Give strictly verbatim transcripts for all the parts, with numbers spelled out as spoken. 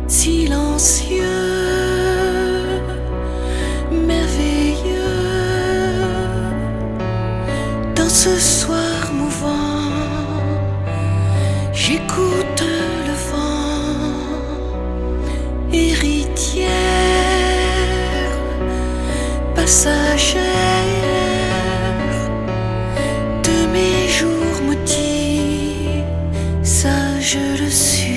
silencieux, merveilleux, dans ce soir mouvant, j'écoute le vent, héritière, passagère de mes jours maudits, ça je le suis.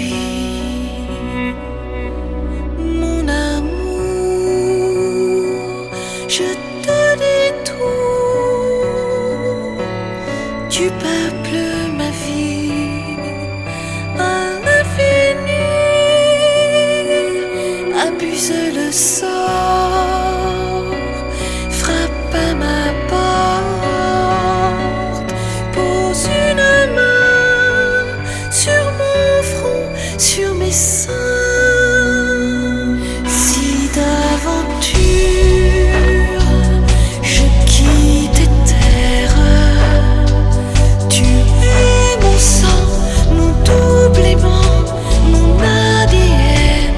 Mon amour, je te dis tout, tu peuples ma vie à l'infini, abuse le sort, frappe à ma porte, pose une main sur mon front, sur mes seins. Si d'aventure je quitte tes terres, tu es mon sang, mon double aimant, mon A D N.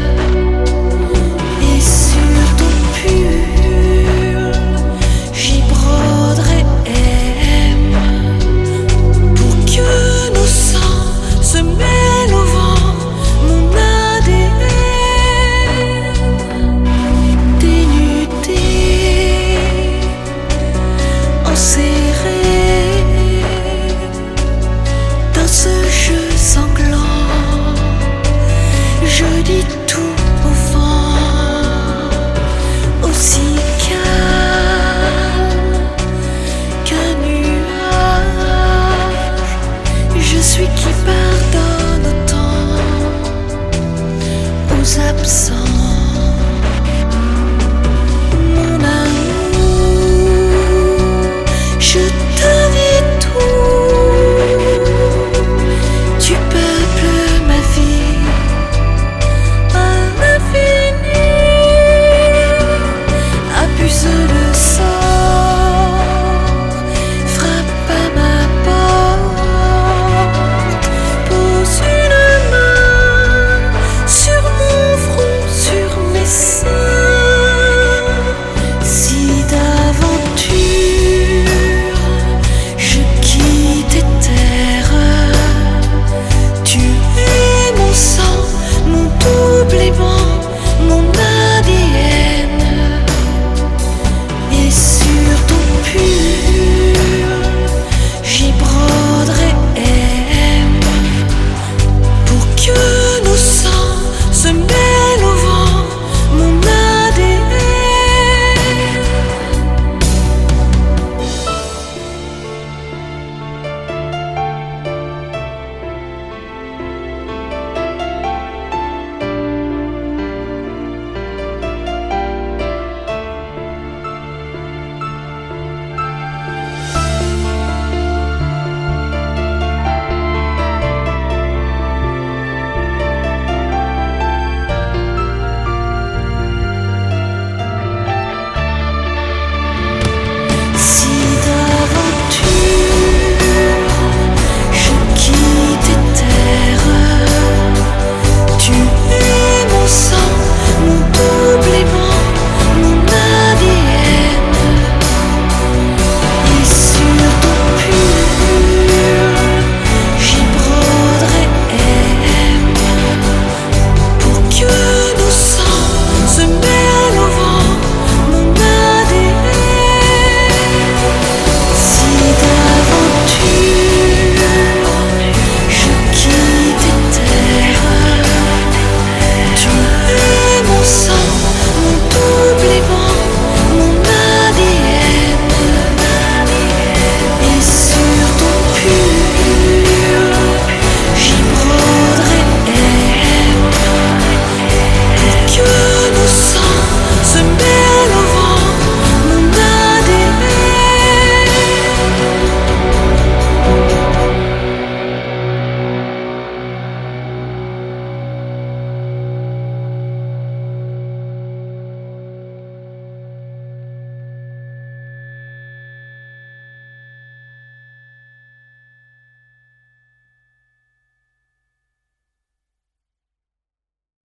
Et sur ton pull, j'y broderai M, pour que nos sangs se mêlent au vent, mon A D N. Dénudé, enserré dans ce jeu sanglant, je dis tout au vent, aussi calme qu'un nuage. Je suis qui pardonne autant aux absents.